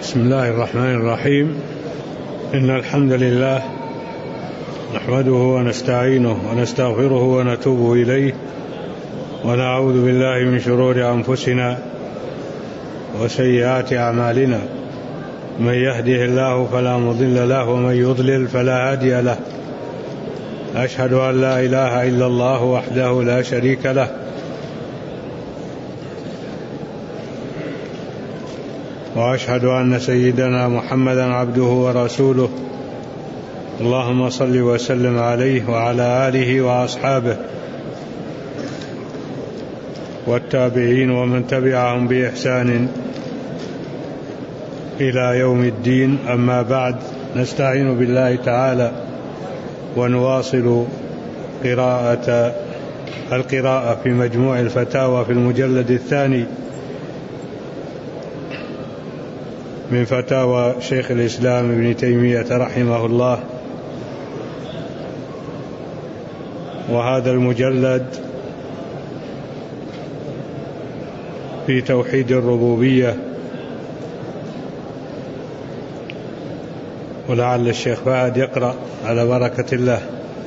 بسم الله الرحمن الرحيم. إن الحمد لله نحمده ونستعينه ونستغفره ونتوب إليه، ونعوذ بالله من شرور أنفسنا وسيئات أعمالنا. من يهده الله فلا مضل له، ومن يضلل فلا هادي له. أشهد أن لا إله إلا الله وحده لا شريك له، وأشهد أن سيدنا محمدا عبده ورسوله. اللهم صل وسلم عليه وعلى آله وأصحابه والتابعين ومن تبعهم بإحسان إلى يوم الدين. أما بعد، نستعين بالله تعالى ونواصل القراءة في مجموع الفتاوى في المجلد الثاني من فتاوى شيخ الإسلام ابن تيمية رحمه الله. وهذا المجلد في توحيد الربوبية، ولعل الشيخ فهد يقرأ على بركة الله.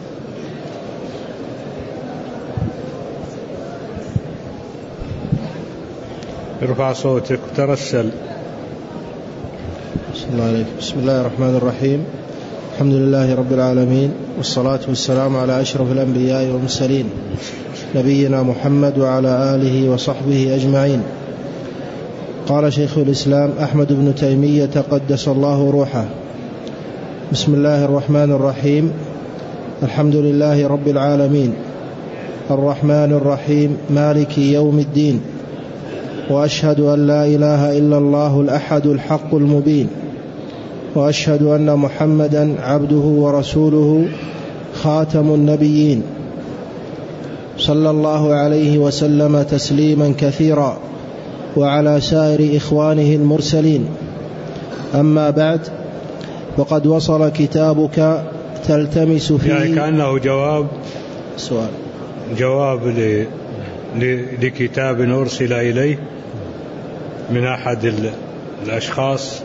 ارفع صوتك وترسل. بسم الله الرحمن الرحيم. الحمد لله رب العالمين، والصلاة والسلام على أشرف الأنبياء والمرسلين، نبينا محمد وعلى آله وصحبه أجمعين. قال شيخ الإسلام أحمد بن تيمية قدس الله روحه: بسم الله الرحمن الرحيم. الحمد لله رب العالمين، الرحمن الرحيم، مالك يوم الدين. وأشهد أن لا إله إلا الله الأحد الحق المبين، وأشهد أن محمدا عبده ورسوله خاتم النبيين، صلى الله عليه وسلم تسليما كثيرا، وعلى سائر إخوانه المرسلين. أما بعد، فقد وصل كتابك تلتمس فيه، يعني كأنه جواب لكتاب أرسل إليه من أحد الأشخاص،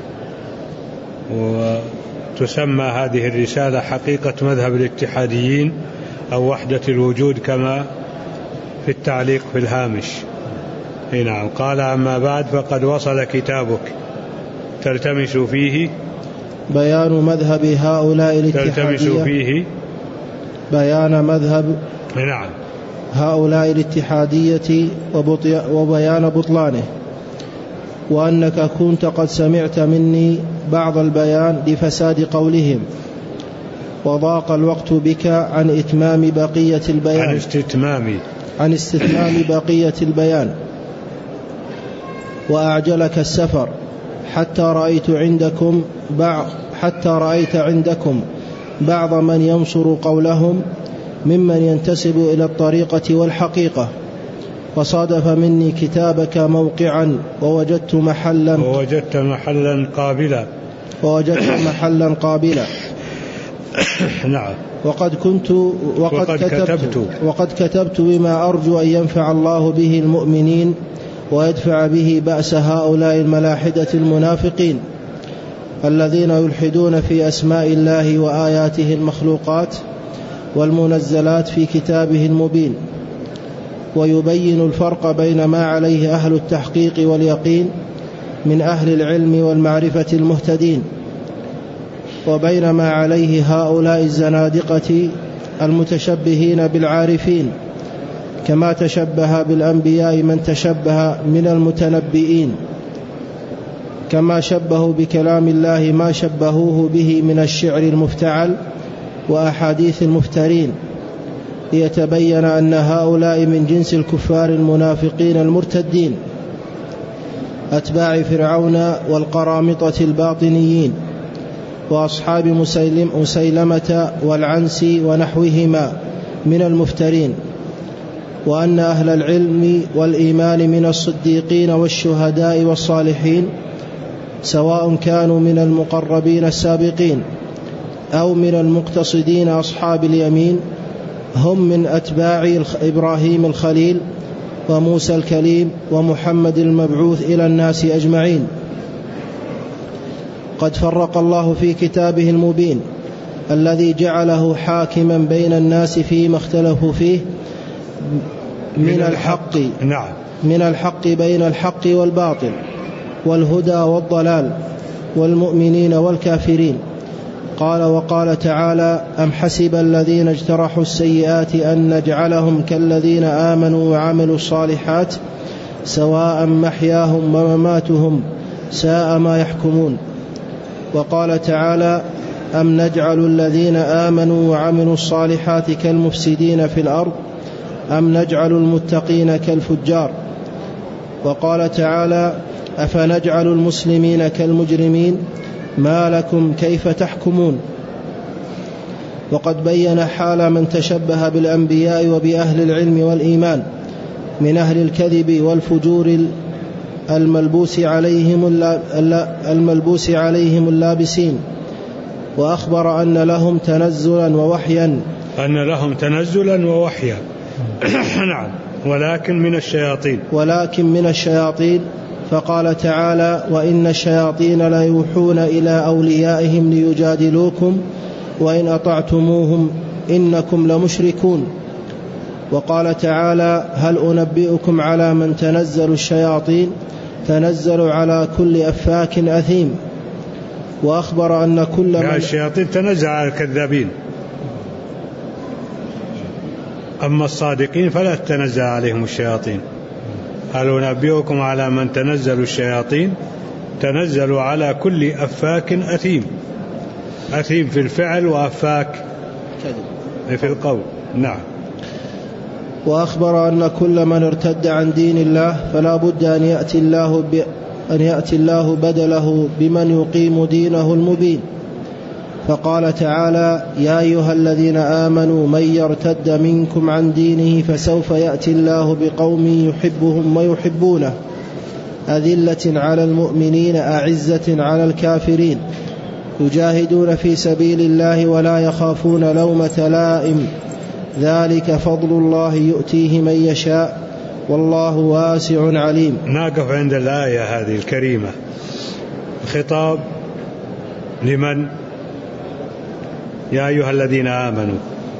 وتسمى هذه الرسالة حقيقة مذهب الاتحاديين أو وحدة الوجود كما في التعليق في الهامش. نعم. قال: أما بعد، فقد وصل كتابك تلتمس فيه بيان مذهب هؤلاء الاتحادية، بيان مذهب هؤلاء الاتحادية وبيان بطلانه، وأنك كنت قد سمعت مني بعض البيان لفساد قولهم، وضاق الوقت بك عن إتمام بقية البيان، عن استتمام بقية البيان، وأعجلك السفر حتى رأيت عندكم بعض من ينصر قولهم ممن ينتسب إلى الطريقة والحقيقة. وصادف مني كتابك موقعا ووجدت محلا قابلا. نعم. وقد كتبت بما أرجو أن ينفع الله به المؤمنين ويدفع به بأس هؤلاء الملاحدة المنافقين الذين يلحدون في أسماء الله وآياته المخلوقات والمنزلات في كتابه المبين، ويبين الفرق بين ما عليه أهل التحقيق واليقين من أهل العلم والمعرفة المهتدين، وبين ما عليه هؤلاء الزنادقة المتشبهين بالعارفين، كما تشبه بالأنبياء من تشبه من المتنبئين، كما شبهوا بكلام الله ما شبهوه به من الشعر المفتعل وأحاديث المفترين، ليتبين أن هؤلاء من جنس الكفار المنافقين المرتدين أتباع فرعون والقرامطة الباطنيين وأصحاب مسيلمة والعنسي ونحوهما من المفترين، وأن أهل العلم والإيمان من الصديقين والشهداء والصالحين، سواء كانوا من المقربين السابقين أو من المقتصدين أصحاب اليمين، هم من أتباع إبراهيم الخليل وموسى الكليم ومحمد المبعوث إلى الناس أجمعين. وقد فرق الله في كتابه المبين الذي جعله حاكما بين الناس فيما اختلفوا فيه من الحق بين الحق والباطل والهدى والضلال والمؤمنين والكافرين. قال وقال تعالى: أم حسب الذين اجترحوا السيئات أن نجعلهم كالذين آمنوا وعملوا الصالحات سواء محياهم ومماتهم ساء ما يحكمون. وقال تعالى: أم نجعل الذين آمنوا وعملوا الصالحات كالمفسدين في الأرض أم نجعل المتقين كالفجار. وقال تعالى: أفنجعل المسلمين كالمجرمين ما لكم كيف تحكمون. وقد بين حال من تشبه بالأنبياء وبأهل العلم والإيمان من أهل الكذب والفجور الملبوس عليهم اللابسين، وأخبر أن لهم تنزلا ووحيا نعم، ولكن من الشياطين. فقال تعالى: وإن الشياطين ليوحون إلى أوليائهم ليجادلوكم وإن أطعتموهم إنكم لمشركون. وقال تعالى: هل أنبئكم على من تنزل الشياطين تنزل على كل أفاك أثيم. وأخبر أن كل من الشياطين تنزل على الكذابين، أما الصادقين فلا تنزل عليهم الشياطين. هل أنبئكم على من تنزل الشياطين تنزل على كل أفاك أثيم في الفعل وأفاك في القول. نعم. وأخبر أن كل من ارتد عن دين الله فلا بد أن يأتي الله بدله بمن يقيم دينه المبين. فقال تعالى: يا أيها الذين آمنوا من يرتد منكم عن دينه فسوف يأتي الله بقوم يحبهم ويحبونه أذلة على المؤمنين أعزة على الكافرين يجاهدون في سبيل الله ولا يخافون لومة لائم ذلك فضل الله يؤتيه من يشاء والله واسع عليم. نقف عند الآية هذه الكريمة. خطاب لمن؟ يا أيها الذين آمنوا.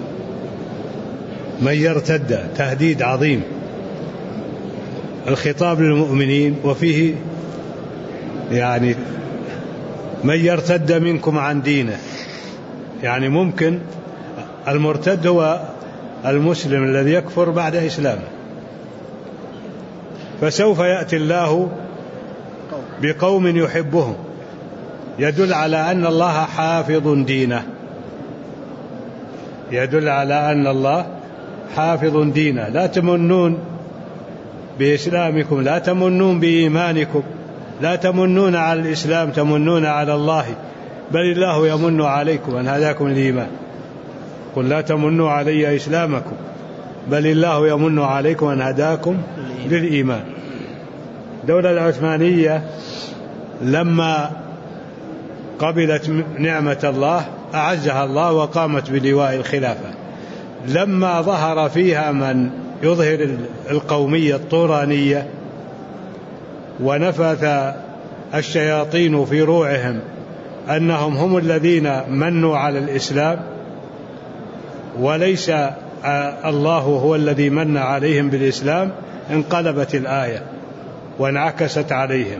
من يرتد، تهديد عظيم. الخطاب للمؤمنين، وفيه يعني من يرتد منكم عن دينه، يعني ممكن المرتد هو المسلم الذي يكفر بعد إسلامه، فسوف يأتي الله بقوم يحبهم، يدل على أن الله حافظ دينه، يدل على أن الله حافظ دينه. لا تمنون بإسلامكم، لا تمنون بإيمانكم، لا تمنون على الإسلام، تمنون على الله، بل الله يمن عليكم أن هداكم الإيمان. قل لا تمنوا علي إسلامكم بل الله يمن عليكم أن هداكم للإيمان. الدولة العثمانية لما قبلت نعمة الله أعزها الله وقامت بلواء الخلافة. لما ظهر فيها من يظهر القومية الطورانية ونفث الشياطين في روعهم أنهم هم الذين منوا على الإسلام وليس الله هو الذي من عليهم بالإسلام، انقلبت الآية وانعكست عليهم.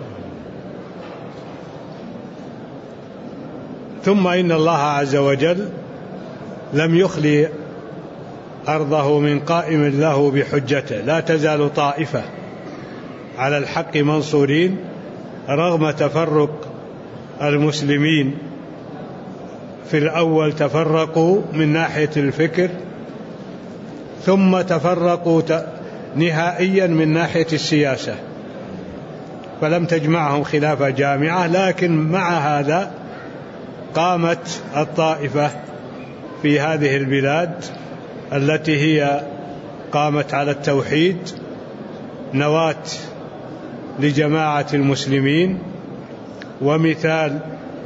ثم إن الله عز وجل لم يخلي أرضه من قائم له بحجته، لا تزال طائفة على الحق منصورين رغم تفرق المسلمين. في الأول تفرقوا من ناحية الفكر، ثم تفرقوا نهائيا من ناحية السياسة، فلم تجمعهم خلافة جامعة. لكن مع هذا قامت الطائفة في هذه البلاد التي هي قامت على التوحيد، نواة لجماعة المسلمين ومثال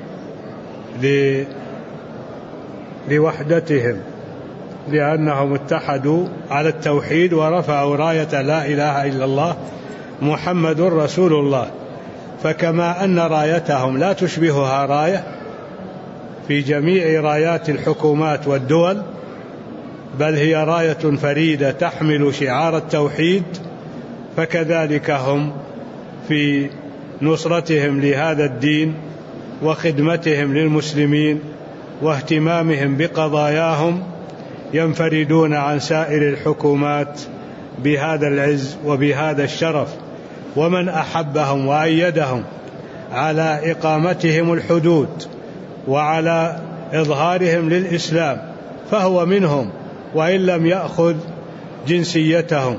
لوحدتهم، لأنهم اتحدوا على التوحيد ورفعوا راية لا إله إلا الله محمد رسول الله. فكما أن رايتهم لا تشبهها راية في جميع رايات الحكومات والدول، بل هي راية فريدة تحمل شعار التوحيد، فكذلك هم في نصرتهم لهذا الدين وخدمتهم للمسلمين واهتمامهم بقضاياهم ينفردون عن سائر الحكومات بهذا العز وبهذا الشرف. ومن أحبهم وأيدهم على إقامتهم الحدود وعلى إظهارهم للإسلام فهو منهم وإن لم يأخذ جنسيتهم،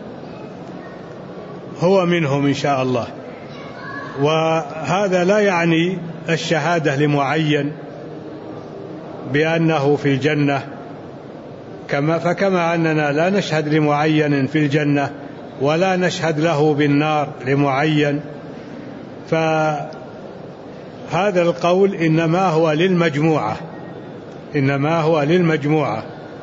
هو منهم إن شاء الله. وهذا لا يعني الشهادة لمعين بأنه في الجنة، فكما أننا لا نشهد لمعين في الجنة ولا نشهد له بالنار لمعين، فهذا القول إنما هو للمجموعة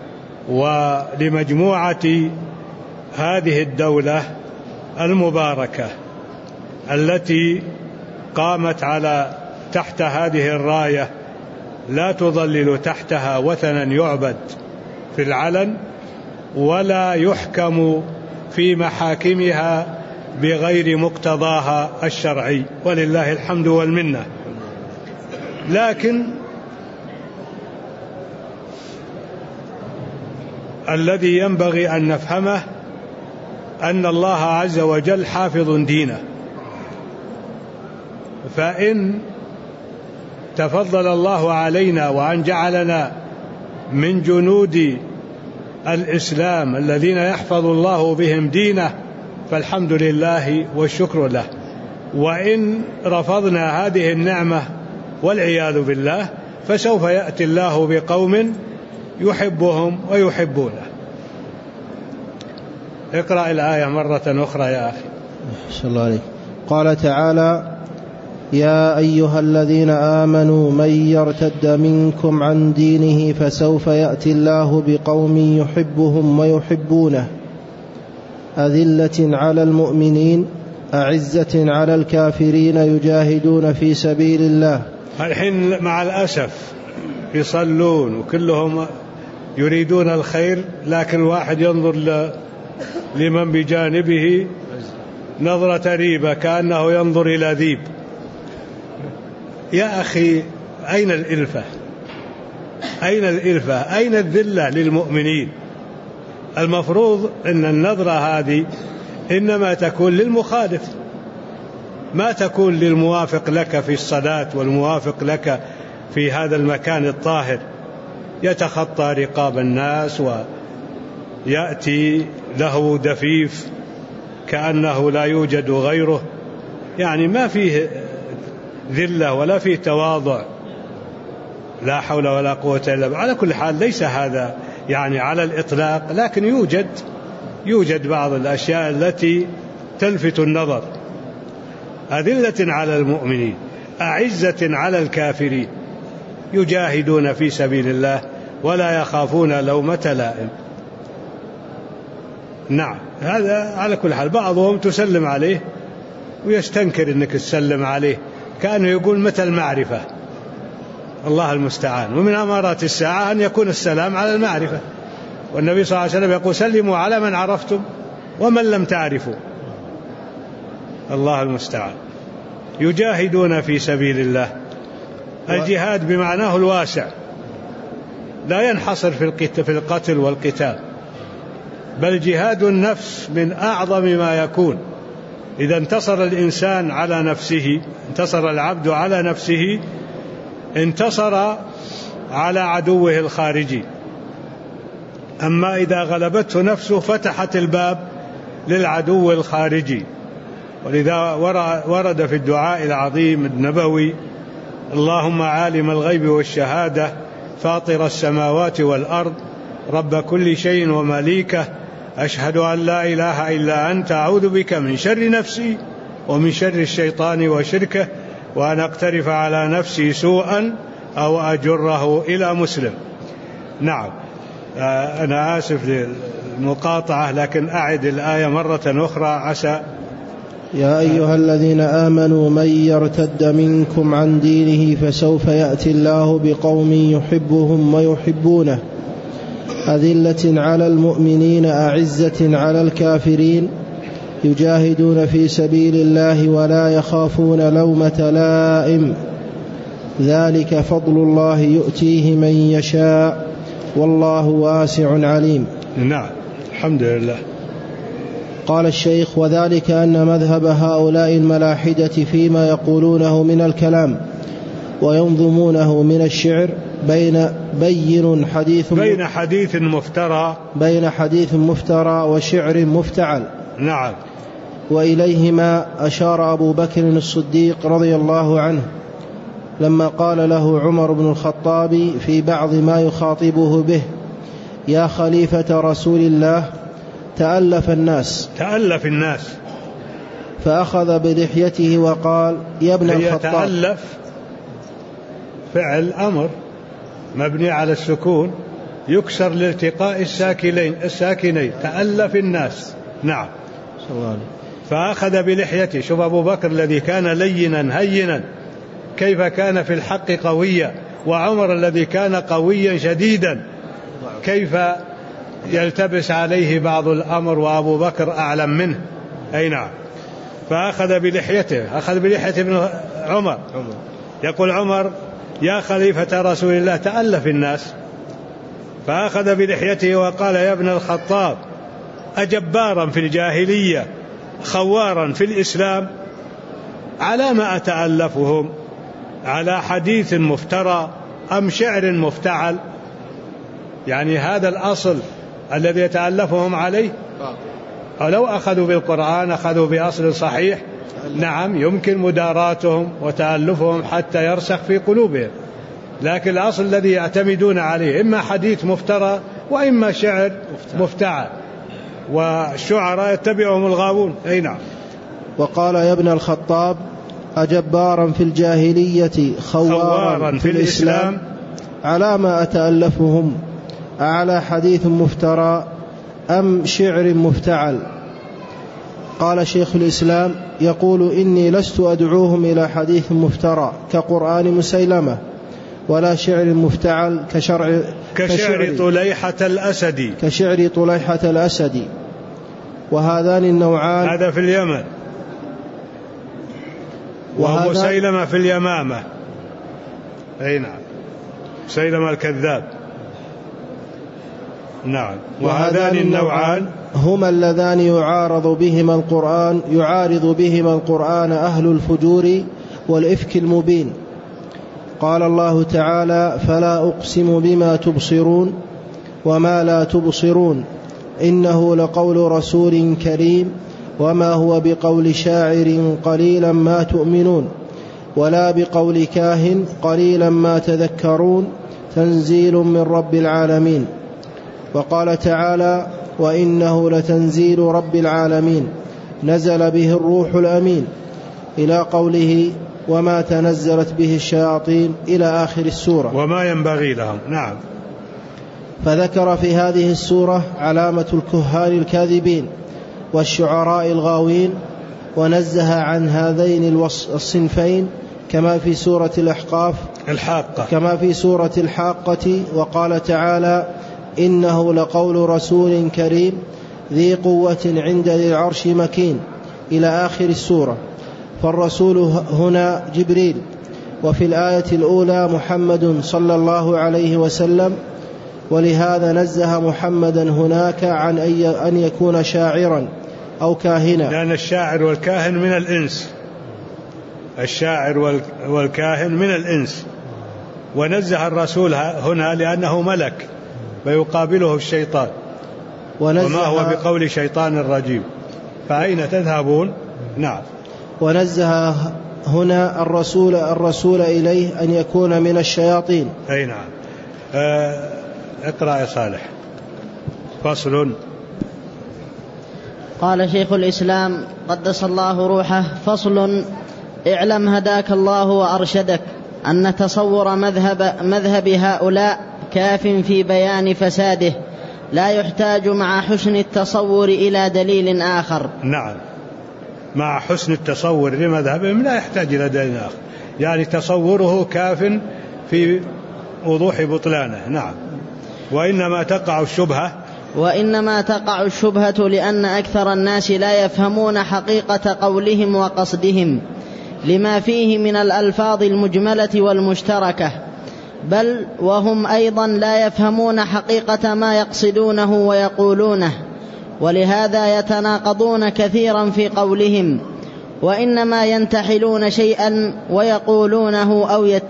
ولمجموعة هذه الدولة المباركة التي قامت تحت هذه الراية، لا تظلل تحتها وثنا يعبد في العلن ولا يحكم في محاكمها بغير مقتضاها الشرعي، ولله الحمد والمنة. لكن الذي ينبغي أن نفهمه أن الله عز وجل حافظ دينه، فإن تفضل الله علينا وأن جعلنا من جنود الإسلام الذين يحفظ الله بهم دينه فالحمد لله والشكر له، وإن رفضنا هذه النعمة والعياذ بالله فسوف يأتي الله بقوم يحبهم ويحبونه. اقرأ الآية مرة أخرى يا أخي. صلى الله عليه. قال تعالى: يا أيها الذين آمنوا من يرتد منكم عن دينه فسوف يأتي الله بقوم يحبهم ويحبونه أذلة على المؤمنين أعزة على الكافرين يجاهدون في سبيل الله. الحين مع الأسف يصلون وكلهم يريدون الخير، لكن واحد ينظر لمن بجانبه نظرة ريبة كأنه ينظر إلى ذيب. يا أخي أين الإلفة؟ أين الإلفة؟ أين الذلة للمؤمنين؟ المفروض أن النظرة هذه إنما تكون للمخالف، ما تكون للموافق لك في الصلاة والموافق لك في هذا المكان الطاهر، يتخطى رقاب الناس ويأتي له دفيف كأنه لا يوجد غيره، يعني ما فيه ذلة ولا فيه تواضع، لا حول ولا قوة إلا بالله. على كل حال ليس هذا يعني على الإطلاق، لكن يوجد بعض الأشياء التي تلفت النظر. أذلة على المؤمنين أعزة على الكافرين يجاهدون في سبيل الله ولا يخافون لومة لائم. نعم، هذا على كل حال. بعضهم تسلم عليه ويستنكر أنك تسلم عليه كأنه يقول متى المعرفة، الله المستعان. ومن أمارات الساعة أن يكون السلام على المعرفة، والنبي صلى الله عليه وسلم يقول سلموا على من عرفتم ومن لم تعرفوا، الله المستعان. يجاهدون في سبيل الله. الجهاد بمعناه الواسع لا ينحصر في القتل والقتال، بل جهاد النفس من أعظم ما يكون. إذا انتصر الإنسان على نفسه، انتصر العبد على نفسه، انتصر على عدوه الخارجي. أما إذا غلبته نفسه فتحت الباب للعدو الخارجي. ولذا ورد في الدعاء العظيم النبوي: اللهم عالم الغيب والشهادة فاطر السماوات والأرض رب كل شيء ومليكه، أشهد أن لا إله إلا أنت، أعوذ بك من شر نفسي ومن شر الشيطان وشركه، وأن أقترف على نفسي سوءا أو أجره إلى مسلم. نعم، أنا آسف للمقاطعة، لكن أعد الآية مرة أخرى عسى يا أيها الذين آمنوا من يرتد منكم عن دينه فسوف يأتي الله بقوم يحبهم ويحبونه أذلة على المؤمنين أعزة على الكافرين يجاهدون في سبيل الله ولا يخافون لومة لائم ذلك فضل الله يؤتيه من يشاء والله واسع عليم. نعم، الحمد لله. قال الشيخ: وذلك أن مذهب هؤلاء الملاحدة فيما يقولونه من الكلام وينظمونه من الشعر بين حديث مفترى وشعر مفتعل. نعم. وإليهما أشار أبو بكر الصديق رضي الله عنه لما قال له عمر بن الخطاب في بعض ما يخاطبه به: يا خليفة رسول الله، تألف الناس. فأخذ بلحيته وقال: يا ابن الخطاب. تألف فعل أمر مبني على السكون يكسر لالتقاء الساكنين. تألف الناس. نعم. فأخذ بلحيته. شوف أبو بكر الذي كان لينا هينا كيف كان في الحق قويا، وعمر الذي كان قويا شديدا كيف يلتبس عليه بعض الأمر وأبو بكر أعلم منه. أي نعم. فأخذ بلحيته، أخذ بلحية ابن عمر. يقول عمر: يا خليفة رسول الله، تألف الناس. فأخذ بلحيته وقال: يا ابن الخطاب، أجبارا في الجاهلية خوارا في الإسلام، على ما أتألفهم؟ على حديث مفترى أم شعر مفتعل؟ يعني هذا الأصل الذي يتألفهم عليه. ولو أخذوا بالقرآن أخذوا بأصل صحيح، نعم، يمكن مداراتهم وتألفهم حتى يرسخ في قلوبهم، لكن الأصل الذي يعتمدون عليه إما حديث مفترى وإما شعر مفتعل، والشعراء يتبعهم الغاوون. أي نعم. وقال: يا ابن الخطاب، أجبارا في الجاهلية خوارا في الإسلام، على ما أتألفهم؟ أعلى حديث مفترى أم شعر مفتعل؟ قال شيخ الإسلام: يقول: إني لست أدعوهم إلى حديث مفترى كقرآن مسيلمة، ولا شعر مفتعل كشعر طليحة الأسدي. وهذان النوعان، هذا في اليمن، ومسيلمة في اليمامة. أي نعم، مسيلمة الكذاب. نعم. وهذان النوعان هما اللذان يعارض بهما القرآن أهل الفجور والإفك المبين. قال الله تعالى: فلا أقسم بما تبصرون وما لا تبصرون إنه لقول رسول كريم وما هو بقول شاعر قليلا ما تؤمنون ولا بقول كاهن قليلا ما تذكرون تنزيل من رب العالمين. وقال تعالى: وإنه لتنزيل رب العالمين نزل به الروح الأمين، إلى قوله: وما تنزلت به الشياطين، إلى آخر السورة. وما ينبغي لهم. نعم. فذكر في هذه السورة علامة الكهان الكاذبين والشعراء الغاوين، ونزه عن هذين الصنفين كما في سورة الحاقة. وقال تعالى: إنه لقول رسول كريم ذي قوة عند ذي العرش مكين، إلى آخر السورة. فالرسول هنا جبريل، وفي الآية الأولى محمد صلى الله عليه وسلم، ولهذا نزه محمدا هناك عن أن يكون شاعرا أو كاهنا، لأن الشاعر والكاهن من الإنس. ونزه الرسول هنا لأنه ملك فيقابله الشيطان، وما هو بقول شيطان الرجيم. فأين تذهبون؟ نعم. ونزه هنا الرسول إليه أن يكون من الشياطين. أي نعم. اقرأ يا صالح. فصل. قال شيخ الإسلام قدس الله روحه: فصل. اعلم هداك الله وأرشدك أن تصور مذهب هؤلاء كاف في بيان فساده، لا يحتاج مع حسن التصور إلى دليل آخر. نعم. مع حسن التصور لمذهبهم لا يحتاج إلى دليل آخر، يعني تصوره كاف في وضوح بطلانه. نعم. وإنما تقع الشبهة لأن أكثر الناس لا يفهمون حقيقة قولهم وقصدهم لما فيه من الألفاظ المجملة والمشتركة، بل وهم أيضا لا يفهمون حقيقة ما يقصدونه ويقولونه، ولهذا يتناقضون كثيرا في قولهم، وإنما ينتحلون شيئا ويقولونه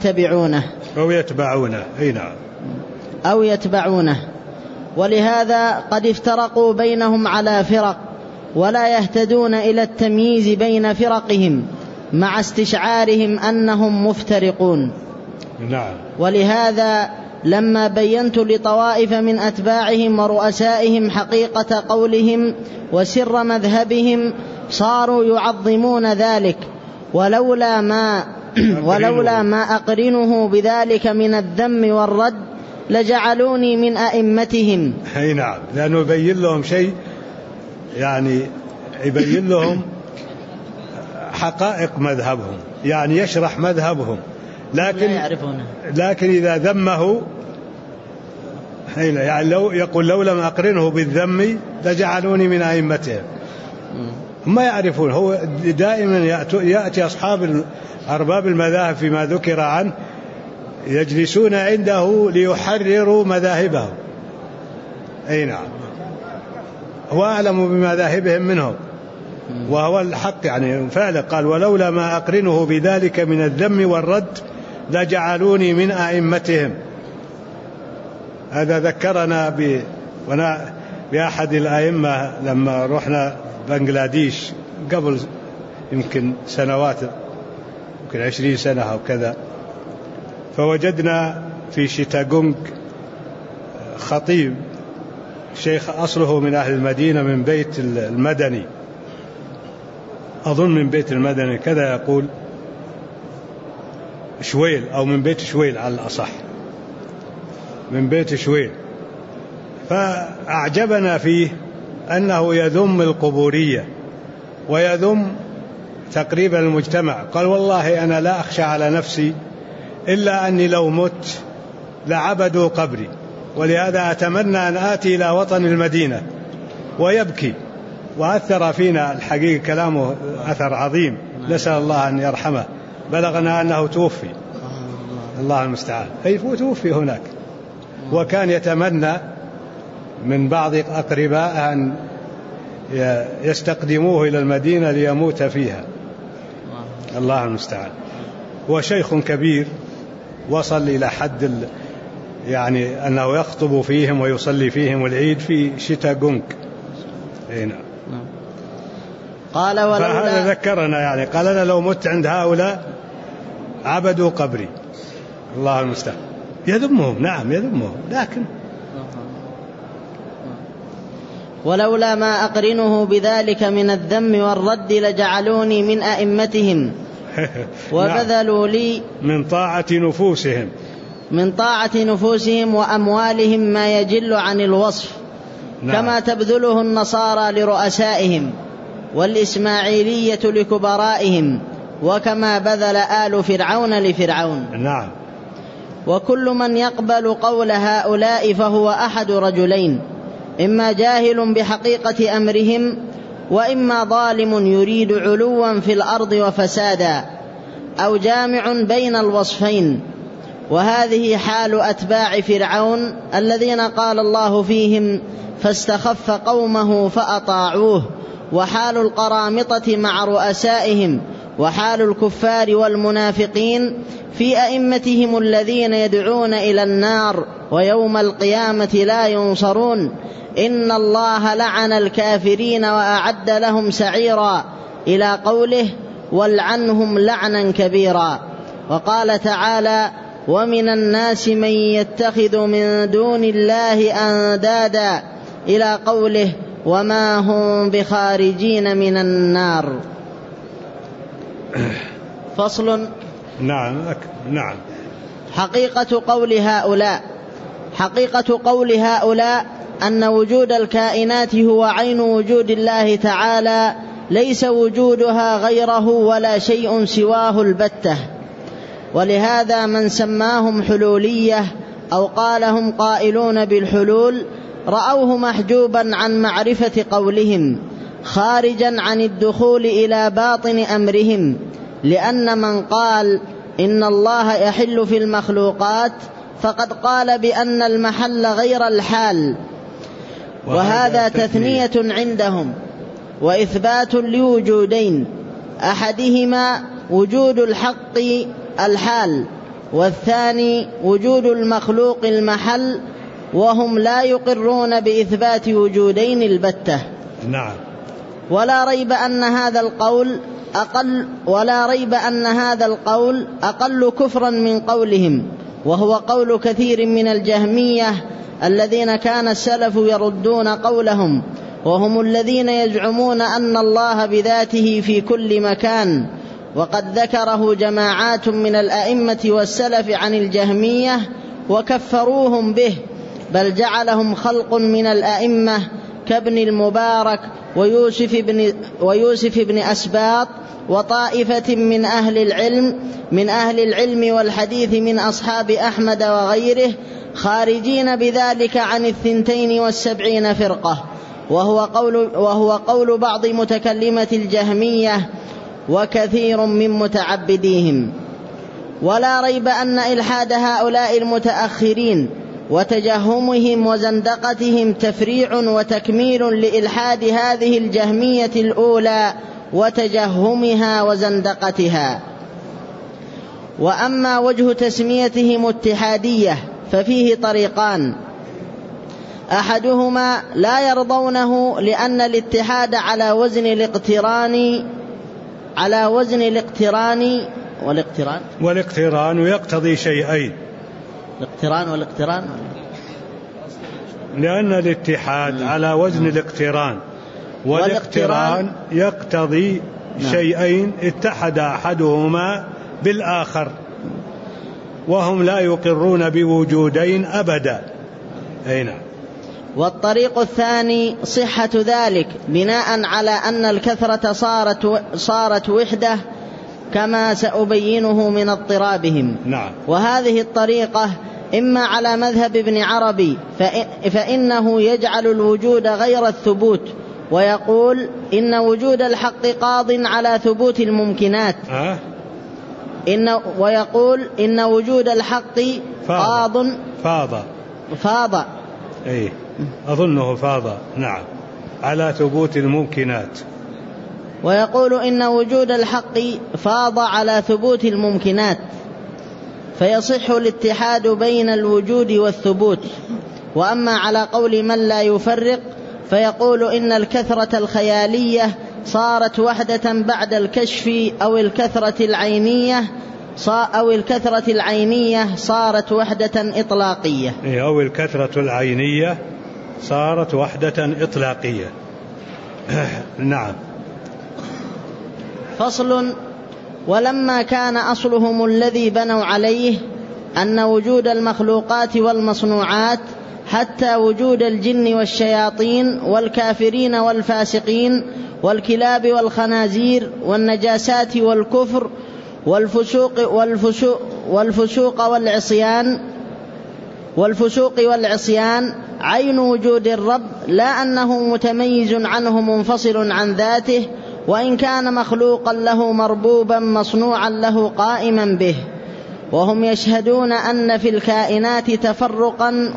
أو يتبعونه. ولهذا قد افترقوا بينهم على فرق، ولا يهتدون إلى التمييز بين فرقهم مع استشعارهم أنهم مفترقون. نعم. ولهذا لما بينت لطوائف من أتباعهم ورؤسائهم حقيقة قولهم وسر مذهبهم صاروا يعظمون ذلك، ولولا ما أقرنه بذلك من الذم والرد لجعلوني من أئمتهم. أي نعم، لأنه يبين لهم شيء، يعني يبين لهم حقائق مذهبهم، يعني يشرح مذهبهم، لكن إذا ذمه يعني لو لم أقرنه بالذم لجعلوني من أئمتهم. ما يعرفون، هو دائما يأتي أصحاب أرباب المذاهب فيما ذكر عنه يجلسون عنده ليحرروا مذاهبهم. أي نعم، هو أعلم بمذاهبهم منهم، وهو الحق يعني فعلا. قال ولولا ما أقرنه بذلك من الذم والرد لجعلوني من أئمتهم. هذا ذكرنا بأحد الأئمة لما رحنا بنغلاديش قبل يمكن سنوات، يمكن 20 سنة أو كذا، فوجدنا في شيتاغونغ خطيب شيخ أصله من أهل المدينة من بيت المدني، أظن من بيت المدني كذا يقول، شويل أو من بيت شويل على الأصح، من بيت شويل. فأعجبنا فيه أنه يذم القبورية ويذم تقريبا المجتمع. قال والله أنا لا أخشى على نفسي إلا أني لو مت لعبدوا قبري، ولهذا أتمنى أن آتي إلى وطن المدينة. ويبكي، وأثر فينا الحقيقة كلامه أثر عظيم، نسأل الله أن يرحمه. بلغنا أنه توفي، الله المستعان، توفي هناك. وكان يتمنى من بعض أقربائه أن يستقدموه إلى المدينة ليموت فيها، الله المستعان. هو شيخ كبير وصل إلى حد يعني أنه يخطب فيهم ويصلي فيهم العيد في شيتاغونغ. نعم. قال فهذا ذكرنا، يعني قال أنا لو مت عند هؤلاء عبدوا قبري، الله المستعان. يذمهم، نعم يذمهم، لكن ولولا ما أقرنه بذلك من الذم والرد لجعلوني من أئمتهم وبذلوا لي من طاعة نفوسهم وأموالهم ما يجل عن الوصف. نعم. كما تبذله النصارى لرؤسائهم والإسماعيلية لكبرائهم، وكما بذل آل فرعون لفرعون. نعم. وكل من يقبل قول هؤلاء فهو أحد رجلين: إما جاهل بحقيقة أمرهم، وإما ظالم يريد علوا في الأرض وفسادا، أو جامع بين الوصفين. وهذه حال أتباع فرعون الذين قال الله فيهم: فاستخف قومه فأطاعوه. وحال القرامطة مع رؤسائهم، وحال الكفار والمنافقين في أئمتهم الذين يدعون إلى النار ويوم القيامة لا ينصرون. إن الله لعن الكافرين وأعد لهم سعيرا، إلى قوله: والعنهم لعنا كبيرا. وقال تعالى: ومن الناس من يتخذ من دون الله أندادا، إلى قوله: وما هم بخارجين من النار. فصل. نعم. حقيقة قول هؤلاء أن وجود الكائنات هو عين وجود الله تعالى، ليس وجودها غيره ولا شيء سواه البتة. ولهذا من سماهم حلولية أو قالهم قائلون بالحلول رأوه محجوبا عن معرفة قولهم، خارجا عن الدخول إلى باطن أمرهم، لأن من قال إن الله يحل في المخلوقات فقد قال بأن المحل غير الحال، وهذا تثنية عندهم وإثبات لوجودين، أحدهما وجود الحق الحال، والثاني وجود المخلوق المحل، وهم لا يقرون بإثبات وجودين البتة. نعم. ولا ريب أن هذا القول أقل كفرا من قولهم، وهو قول كثير من الجهمية الذين كان السلف يردون قولهم، وهم الذين يزعمون أن الله بذاته في كل مكان، وقد ذكره جماعات من الأئمة والسلف عن الجهمية وكفروهم به، بل جعلهم خلق من الأئمة كابن المبارك ويوسف بن أسباط وطائفة من أهل العلم والحديث من أصحاب أحمد وغيره، خارجين بذلك عن 72 فرقة، وهو قول بعض متكلمة الجهمية وكثير من متعبديهم. ولا ريب أن إلحاد هؤلاء المتأخرين وتجهمهم وزندقتهم تفريع وتكميل لإلحاد هذه الجهمية الأولى وتجهمها وزندقتها. وأما وجه تسميتهم اتحادية ففيه طريقان، أحدهما لا يرضونه لأن الاتحاد على وزن الاقتران والاقتران يقتضي شيئين، الاقتران لأن الاتحاد على وزن الاقتران، والاقتران يقتضي شيئين اتحد أحدهما بالآخر، وهم لا يقرون بوجودين أبدا. أين؟ والطريق الثاني صحة ذلك بناء على أن الكثرة صارت وحدة كما سأبينه من اضطرابهم. نعم. وهذه الطريقة إما على مذهب ابن عربي فإنه يجعل الوجود غير الثبوت، ويقول إن وجود الحق قاض على ثبوت الممكنات، ويقول إن وجود الحق فاض أي أظنه فاض، نعم، على ثبوت الممكنات، ويقول إن وجود الحق فاض على ثبوت الممكنات، فيصح الاتحاد بين الوجود والثبوت. وأما على قول من لا يفرق فيقول إن الكثرة الخيالية صارت وحدة بعد الكشف، أو الكثرة العينية صارت وحدة إطلاقية. أو الكثرة العينية صارت وحدة إطلاقية. نعم. فصل. ولما كان أصلهم الذي بنوا عليه أن وجود المخلوقات والمصنوعات حتى وجود الجن والشياطين والكافرين والفاسقين والكلاب والخنازير والنجاسات والكفر والفسوق والعصيان عين وجود الرب، لا أنه متميز عنه منفصل عن ذاته، وإن كان مخلوقا له مربوبا مصنوعا له قائما به. وهم يشهدون أن في الكائنات تفرقا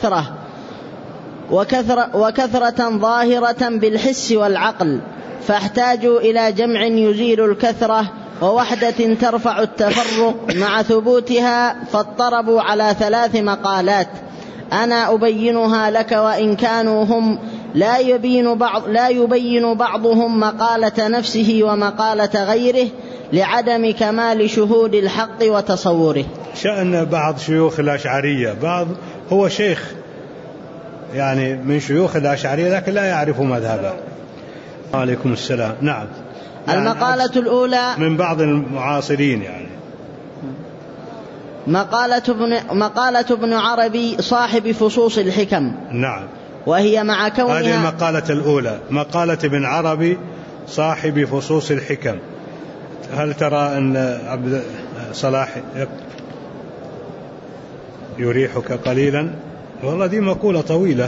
وكثرة ظاهرة بالحس والعقل، فاحتاجوا إلى جمع يزيل الكثرة ووحدة ترفع التفرق مع ثبوتها، فاضطربوا على 3 مقالات أنا أبينها لك، وإن كانوا هم لا يبين بعضهم مقالة نفسه ومقالة غيره لعدم كمال شهود الحق وتصوره. شأن بعض شيوخ الأشعرية، بعض هو شيخ يعني من شيوخ الأشعرية لكن لا يعرف مذهبه. عليكم السلام. نعم. المقالة الأولى من بعض المعاصرين يعني مقالة ابن عربي صاحب فصوص الحكم. نعم. وهي مع كونها هذه المقالة الأولى، مقالة ابن عربي صاحب فصوص الحكم. هل ترى أن عبد صلاح يريحك قليلا؟ والله دي مقولة طويلة.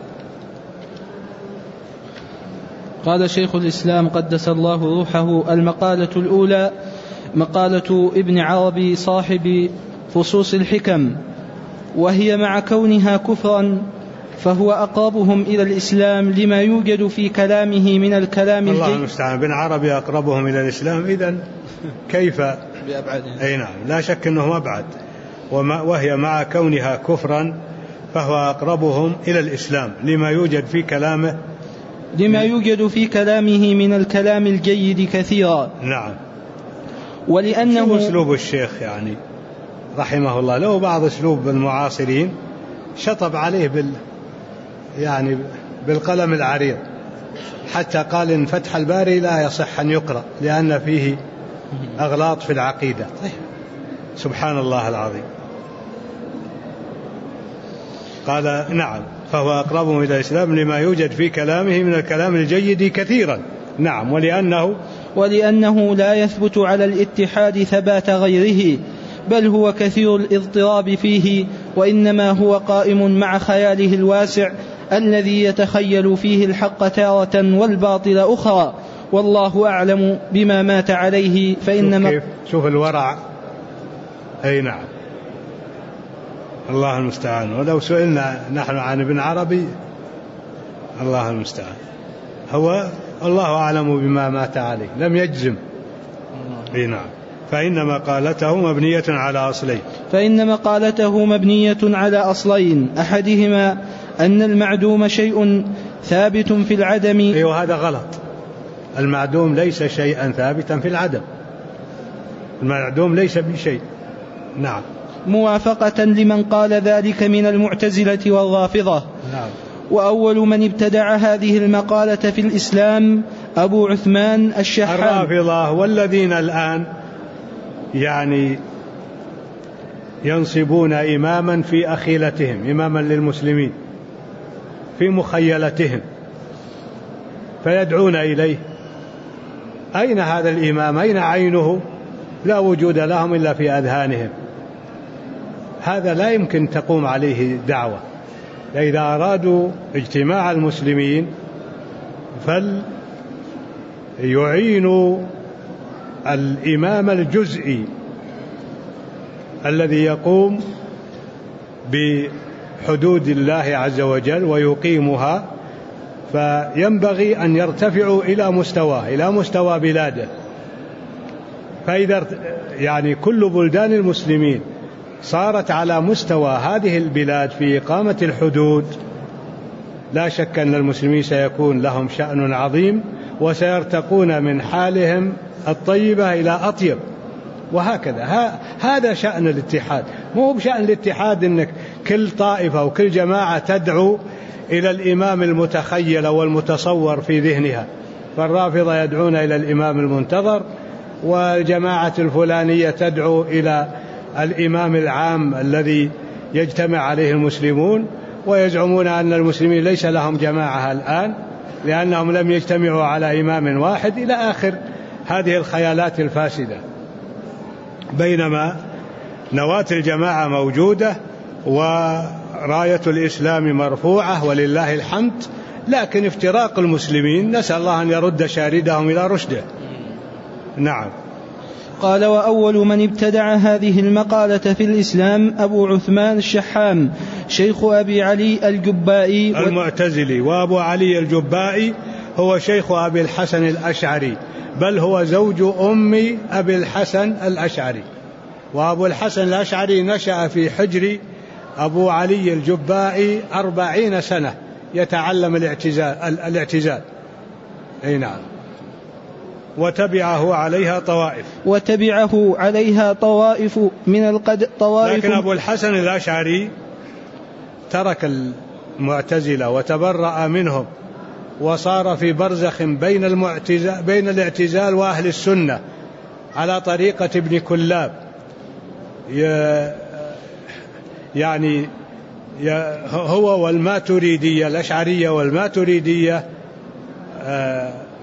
قال شيخ الإسلام قدس الله روحه: المقالة الأولى مقالة ابن عربي صاحب فصوص الحكم، وهي مع كونها كفرا فهو أقربهم إلى الإسلام لما يوجد في كلامه من الكلام الله المستعان. ابن عربي أقربهم إلى الإسلام، إذن كيف؟ أي نعم، لا شك أنه أبعد. وهي مع كونها كفرا فهو أقربهم إلى الإسلام لما يوجد في كلامه من الكلام الجيد كثيرا. نعم. ولأنه شو أسلوب الشيخ يعني رحمه الله، له بعض أسلوب المعاصرين شطب عليه بالقلم العريض، حتى قال إن فتح الباري لا يصح أن يقرأ لأن فيه أغلاط في العقيدة. سبحان الله العظيم. قال نعم، فهو أقربهم إلى الإسلام لما يوجد في كلامه من الكلام الجيد كثيرا. نعم. ولأنه لا يثبت على الاتحاد ثبات غيره، بل هو كثير الاضطراب فيه، وإنما هو قائم مع خياله الواسع الذي يتخيل فيه الحق تارة والباطل أخرى، والله أعلم بما مات عليه. فإنما شوف الورع. أي نعم، الله المستعان. ولو سئلنا نحن عن ابن عربي الله المستعان، هو الله أعلم بما مات عليه، لم يجزم. أي نعم. فإن مقالته مبنية على أصلين، أحدهما أن المعدوم شيء ثابت في العدم. أيوة، هذا غلط. المعدوم ليس شيئا ثابتا في العدم، المعدوم ليس بشيء. نعم. موافقة لمن قال ذلك من المعتزلة والرافضة. نعم. وأول من ابتدع هذه المقالة في الإسلام أبو عثمان الشحام. الرافضة، والذين الآن يعني ينصبون إماما في أخيلتهم، إماما للمسلمين في مخيلتهم، فيدعون إليه. أين هذا الإمام؟ أين عينه؟ لا وجود لهم إلا في أذهانهم. هذا لا يمكن تقوم عليه دعوة. إذا أرادوا اجتماع المسلمين فليعينوا الإمام الجزئي الذي يقوم بحدود الله عز وجل ويقيمها، فينبغي أن يرتفعوا إلى مستواه، إلى مستوى بلاده. فإذا يعني كل بلدان المسلمين صارت على مستوى هذه البلاد في إقامة الحدود، لا شك أن المسلمين سيكون لهم شأن عظيم، وسيرتقون من حالهم الطيبة إلى أطيب. وهكذا هذا شأن الاتحاد. مو بشأن الاتحاد أنك كل طائفة وكل جماعة تدعو إلى الإمام المتخيل والمتصور في ذهنها. فالرافضة يدعون إلى الإمام المنتظر، والجماعة الفلانية تدعو إلى الإمام العام الذي يجتمع عليه المسلمون، ويزعمون أن المسلمين ليس لهم جماعة الآن لأنهم لم يجتمعوا على إمام واحد، إلى آخر هذه الخيالات الفاسدة. بينما نواة الجماعة موجودة وراية الإسلام مرفوعة ولله الحمد، لكن افتراق المسلمين نسأل الله أن يرد شاردهم إلى رشده. نعم. قال: وأول من ابتدع هذه المقالة في الإسلام أبو عثمان الشحام شيخ أبي علي الجبائي المعتزلي. وأبو علي الجبائي هو شيخ أبي الحسن الأشعري، بل هو زوج أم أبي الحسن الأشعري. وأبو الحسن الأشعري نشأ في حجر أبو علي الجبائي 40 سنة يتعلم الاعتزال. أي نعم. وتبعه عليها طوائف من طوائف. لكن أبو الحسن الأشعري ترك المعتزلة وتبرأ منهم، وصار في برزخ بين الاعتزال وأهل السنة على طريقة ابن كلاب. يعني هو والماتريدية، الأشعرية والماتريدية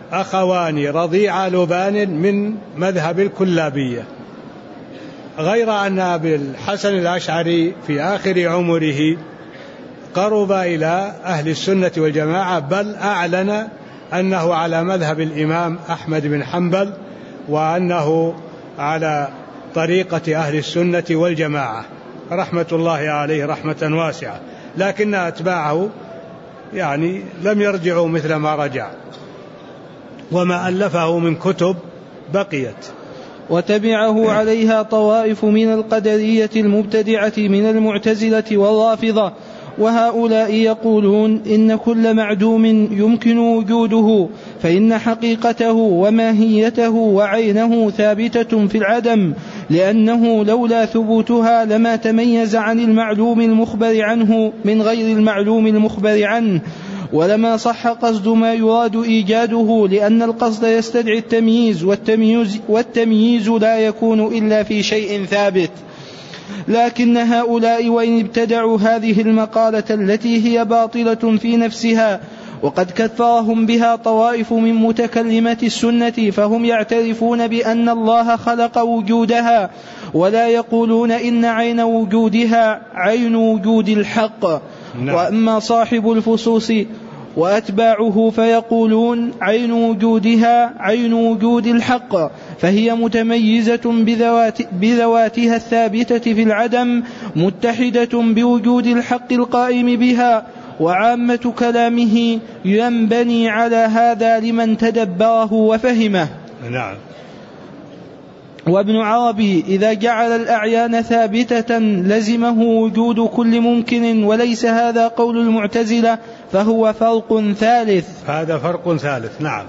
أخوان رضيع لبان من مذهب الكلابية، غير أن أبي الحسن الأشعري في آخر عمره قرب إلى أهل السنة والجماعة، بل أعلن أنه على مذهب الإمام أحمد بن حنبل، وأنه على طريقة أهل السنة والجماعة رحمة الله عليه رحمة واسعة، لكن أتباعه يعني لم يرجعوا مثل ما رجع، وما ألفه من كتب بقيت. وتبعه عليها طوائف من القدرية المبتدعة من المعتزلة والرافضة، وهؤلاء يقولون إن كل معدوم يمكن وجوده، فإن حقيقته وماهيته وعينه ثابتة في العدم، لأنه لولا ثبوتها لما تميز عن المعلوم المخبر عنه من غير المعلوم المخبر عنه، ولما صح قصد ما يراد إيجاده، لأن القصد يستدعي التمييز، والتمييز لا يكون إلا في شيء ثابت. لكن هؤلاء وإن ابتدعوا هذه المقالة التي هي باطلة في نفسها، وقد كفرهم بها طوائف من متكلمة السنة، فهم يعترفون بأن الله خلق وجودها، ولا يقولون إن عين وجودها عين وجود الحق. وأما صاحب الفصوص وأتباعه فيقولون عين وجودها عين وجود الحق، فهي متميزة بذواتها الثابتة في العدم، متحدة بوجود الحق القائم بها، وعامة كلامه ينبني على هذا لمن تدبره وفهمه. نعم. وابن عربي إذا جعل الأعيان ثابتة لزمه وجود كل ممكن، وليس هذا قول المعتزلة، فهو فرق ثالث. هذا فرق ثالث. نعم.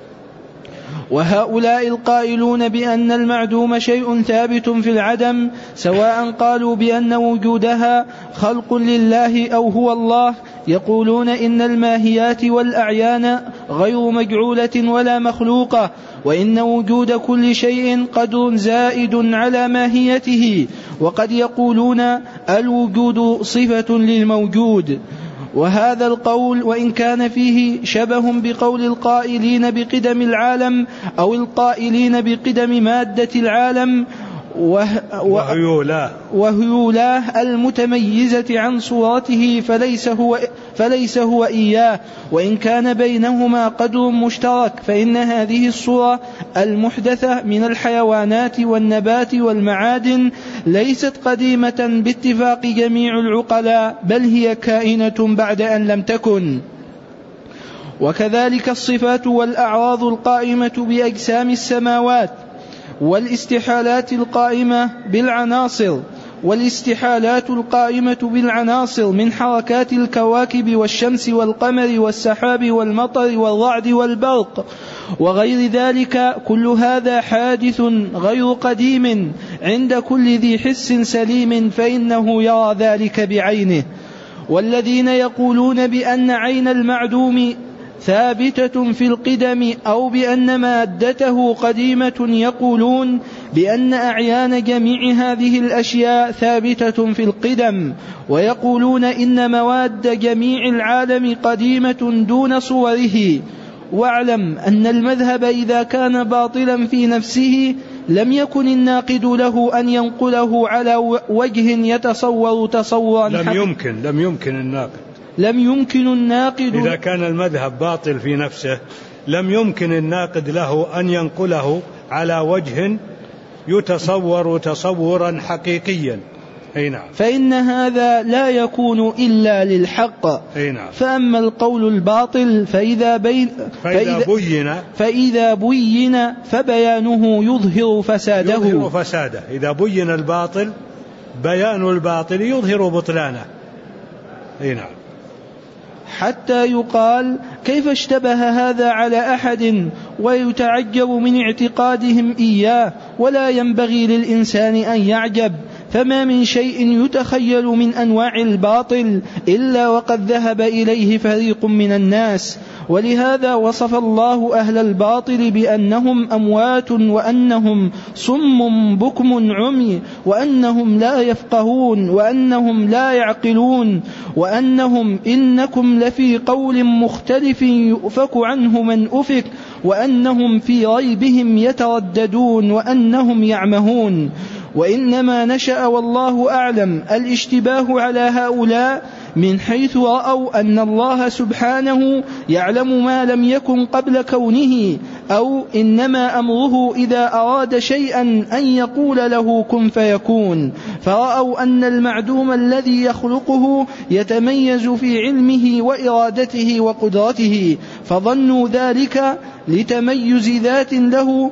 وهؤلاء القائلون بأن المعدوم شيء ثابت في العدم، سواء قالوا بأن وجودها خلق لله أو هو الله، يقولون إن الماهيات والأعيان غير مجعولة ولا مخلوقة، وإن وجود كل شيء قدر زائد على ماهيته، وقد يقولون الوجود صفة للموجود. وهذا القول وإن كان فيه شبه بقول القائلين بقدم العالم أو القائلين بقدم مادة العالم وهيولاه المتميزة عن صورته، فليس هو إياه، وإن كان بينهما قدر مشترك، فإن هذه الصورة المحدثة من الحيوانات والنبات والمعادن ليست قديمة باتفاق جميع العقلاء، بل هي كائنة بعد أن لم تكن. وكذلك الصفات والأعراض القائمة بأجسام السماوات، والاستحالات القائمة بالعناصر من حركات الكواكب والشمس والقمر والسحاب والمطر والرعد والبرق وغير ذلك، كل هذا حادث غير قديم عند كل ذي حس سليم، فإنه يرى ذلك بعينه. والذين يقولون بأن عين المعدوم ثابتة في القدم أو بأن مادته قديمة، يقولون بأن أعيان جميع هذه الأشياء ثابتة في القدم، ويقولون إن مواد جميع العالم قديمة دون صوره. واعلم أن المذهب إذا كان باطلا في نفسه لم يكن الناقد له أن ينقله على وجه يتصور تصورا لم يمكن الناقد إذا كان المذهب باطل في نفسه لم يمكن الناقد له أن ينقله على وجه يتصور تصورا حقيقيا. نعم. فإن هذا لا يكون إلا للحق. نعم. فأما القول الباطل فإذا بين فبيانه يظهر فساده. إذا بين الباطل بيان الباطل يظهر بطلانه. نعم. حتى يقال كيف اشتبه هذا على أحد، ويتعجب من اعتقادهم إياه، ولا ينبغي للإنسان أن يعجب، فما من شيء يتخيل من أنواع الباطل إلا وقد ذهب إليه فريق من الناس. ولهذا وصف الله أهل الباطل بأنهم أموات، وأنهم صم بكم عمي، وأنهم لا يفقهون، وأنهم لا يعقلون، وأنهم إنكم لفي قول مختلف يؤفك عنه من أفك، وأنهم في ريبهم يترددون وأنهم يعمهون، وإنما نشأ والله أعلم الاشتباه على هؤلاء من حيث رأوا أن الله سبحانه يعلم ما لم يكن قبل كونه، أو إنما أمره إذا أراد شيئا أن يقول له كن فيكون، فرأوا أن المعدوم الذي يخلقه يتميز في علمه وإرادته وقدرته، فظنوا ذلك لتميز ذات له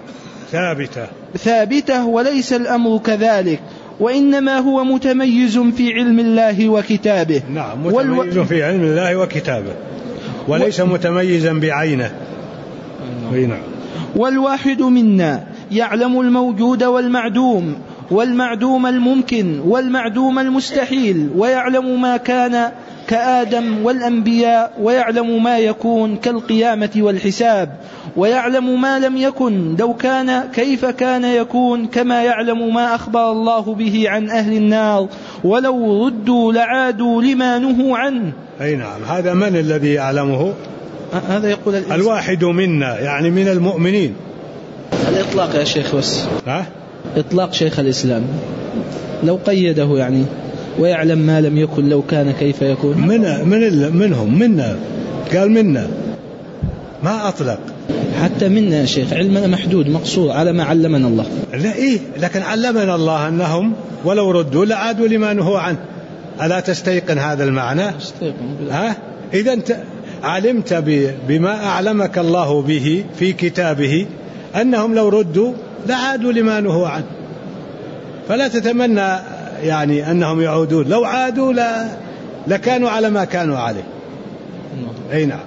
ثابتة، وليس الأمر كذلك، وإنما هو متميز في علم الله وكتابه. نعم، متميز في علم الله وكتابه، وليس متميزا بعينه. نعم. والواحد منا يعلم الموجود والمعدوم الممكن والمعدوم المستحيل، ويعلم ما كان كآدم والأنبياء، ويعلم ما يكون كالقيامة والحساب، ويعلم ما لم يكن لو كان كيف كان يكون، كما يعلم ما أخبر الله به عن أهل النار ولو ردوا لعادوا لما نهوا عنه. أي نعم. هذا من الذي يعلمه؟ هذا يقول الواحد منا، يعني من المؤمنين. الإطلاق يا شيخ بس إطلاق شيخ الإسلام لو قيده يعني ويعلم ما لم يكن لو كان كيف يكون. منهم منا، قال منا، ما أطلق. حتى منا يا شيخ علمنا محدود مقصور على ما علمنا الله. لا لكن علمنا الله أنهم ولو ردوا لعادوا لما نهوا عنه. ألا تستيقن هذا المعنى؟ إذا أنت علمت بما أعلمك الله به في كتابه أنهم لو ردوا لعادوا لما نهوا عنه، فلا تتمنى يعني أنهم يعودون، لو عادوا لكانوا على ما كانوا عليه. أي نعم.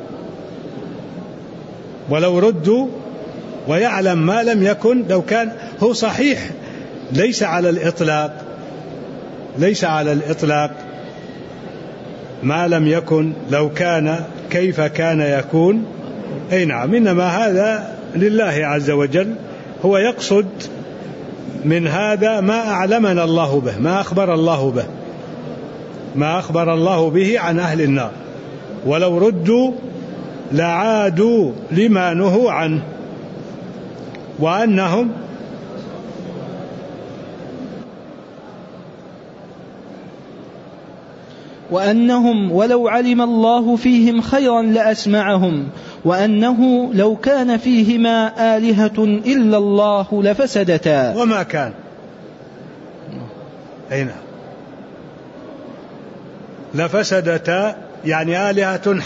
ولو ردوا، ويعلم ما لم يكن لو كان. هو صحيح ليس على الإطلاق ما لم يكن لو كان كيف كان يكون. أي نعم. إنما هذا لله عز وجل، هو يقصد من هذا ما أعلمنا الله به، ما أخبر الله به عن أهل النار، ولو ردوا لعادوا لما نهوا عنه، وأنهم ولو علم الله فيهم خيرا لأسمعهم، وأنه لو كان فيهما آلهة إلا الله لفسدتا وما كان. أين لفسدتا يعني آلهة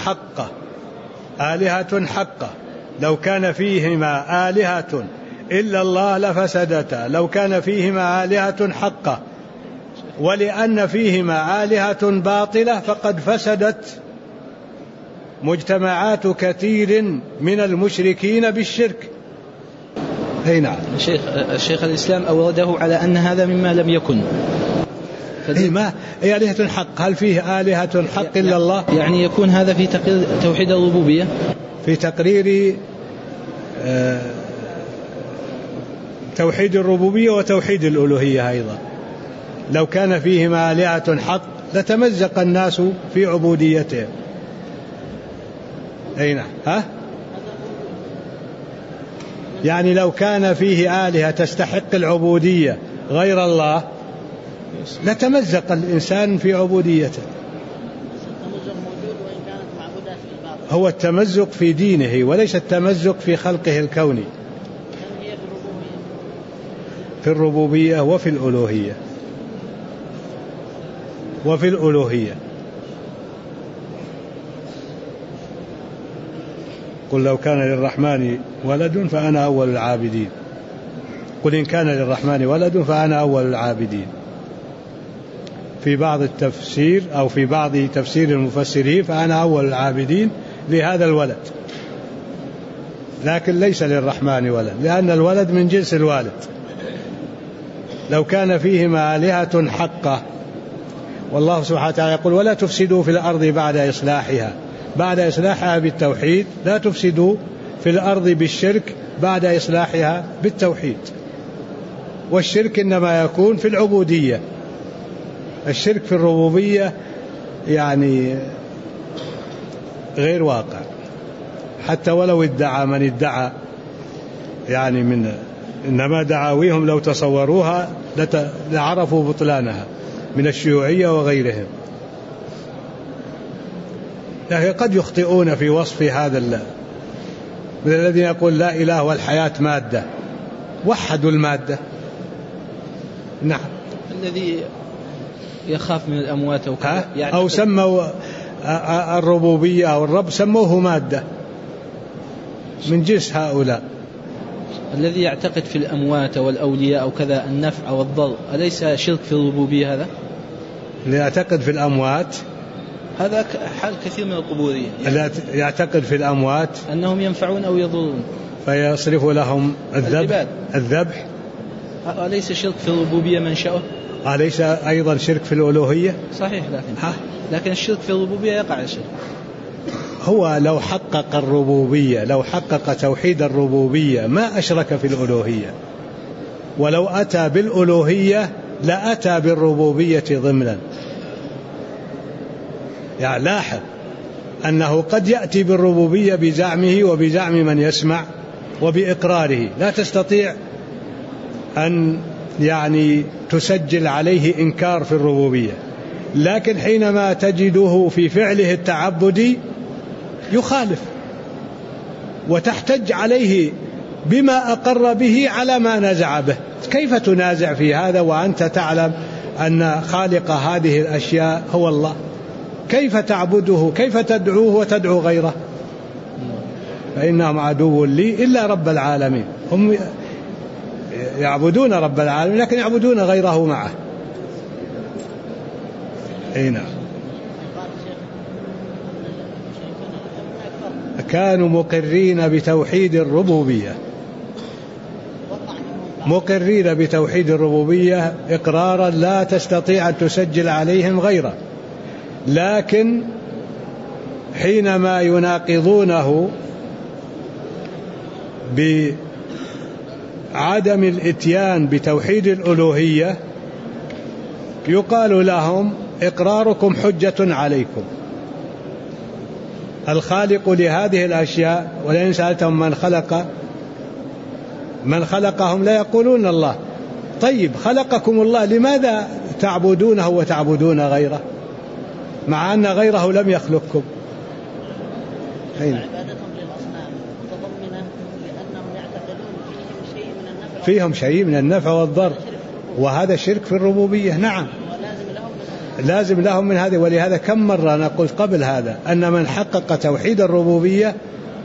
حقة. لو كان فيهما آلهة إلا الله لفسدتا، لو كان فيهما آلهة حقة، ولأن فيهما آلهة باطلة فقد فسدت مجتمعات كثير من المشركين بالشرك. أي نعم. الشيخ الإسلام أورده على أن هذا مما لم يكن. ما هي آلهة حق؟ هل فيه آلهة حق إلا الله؟ يعني يكون هذا في تقرير توحيد الربوبية، في تقرير توحيد الربوبية وتوحيد الألوهية أيضا. لو كان فيهما آلهة حق لتمزق الناس في عبوديتهم. أي نعم. يعني لو كان فيه آلهة تستحق العبودية غير الله لتمزق الإنسان في عبوديته. هو التمزق في دينه وليس التمزق في خلقه الكوني، في الربوبية وفي الألوهية. قل لو كان للرحمن ولد فأنا أول العابدين. قل إن كان للرحمن ولد فأنا أول العابدين. في بعض التفسير أو في بعض تفسير المفسرين فأنا أول العابدين لهذا الولد، لكن ليس للرحمن ولد، لأن الولد من جنس الوالد. لو كان فيهما آلهة حقة، والله سبحانه وتعالى يقول ولا تفسدوا في الأرض بعد إصلاحها بالتوحيد، لا تفسدوا في الأرض بالشرك بعد إصلاحها بالتوحيد. والشرك إنما يكون في العبودية، الشرك في الربوبية يعني غير واقع. حتى ولو ادعى من ادعى يعني إنما دعاويهم لو تصوروها لعرفوا بطلانها من الشيوعية وغيرهم. لكن قد يخطئون في وصف هذا من الذين يقول لا إله والحياة مادة، وحدوا المادة. نعم. الذي يخاف من الأموات أو سموا الربوبية أو الرب سموه مادة من جنس هؤلاء. الذي يعتقد في الأموات والأولياء أو كذا النفع والضر أليس شرك في الربوبية هذا؟ اللي يعتقد في الأموات هذا حال كثير من القبوريين يعتقد في الأموات أنهم ينفعون أو يضرون فيصرف لهم الذبح. أليس شرك في الربوبية منشأه؟ أليس أيضا شرك في الألوهية؟ صحيح، لكن الشرك في الربوبية يقع الشرك. هو لو حقق الربوبية، لو حقق توحيد الربوبية ما أشرك في الألوهية، ولو أتى بالألوهية لأتى بالربوبية ضمنا. يعني لاحظ أنه قد يأتي بالربوبية بزعمه وبزعم من يسمع وبإقراره، لا تستطيع أن يعني تسجل عليه إنكار في الربوبية، لكن حينما تجده في فعله التعبدي يخالف وتحتج عليه بما أقر به على ما نزع به. كيف تنازع في هذا وأنت تعلم أن خالق هذه الأشياء هو الله؟ كيف تعبده؟ كيف تدعوه وتدعو غيره؟ فإنهم عدو لي إلا رب العالمين. هم يعبدون رب العالمين لكن يعبدون غيره معه. نعم. كانوا مقرين بتوحيد الربوبية، مقرين بتوحيد الربوبية إقرارا لا تستطيع أن تسجل عليهم غيره، لكن حينما يناقضونه بعدم الإتيان بتوحيد الألوهية يقال لهم إقراركم حجة عليكم. الخالق لهذه الأشياء ولئن سألتهم من خلقهم لا يقولون الله. طيب خلقكم الله، لماذا تعبدونه وتعبدون غيره مع أن غيره لم يخلقكم؟ عبادتهم للأصنام متضمنة لأنهم يعتقدون فيهم شيء من النفع والضر، وهذا شرك في الربوبية. نعم لازم لهم من هذه. ولهذا كم مرة أنا قلت قبل هذا أن من حقق توحيد الربوبية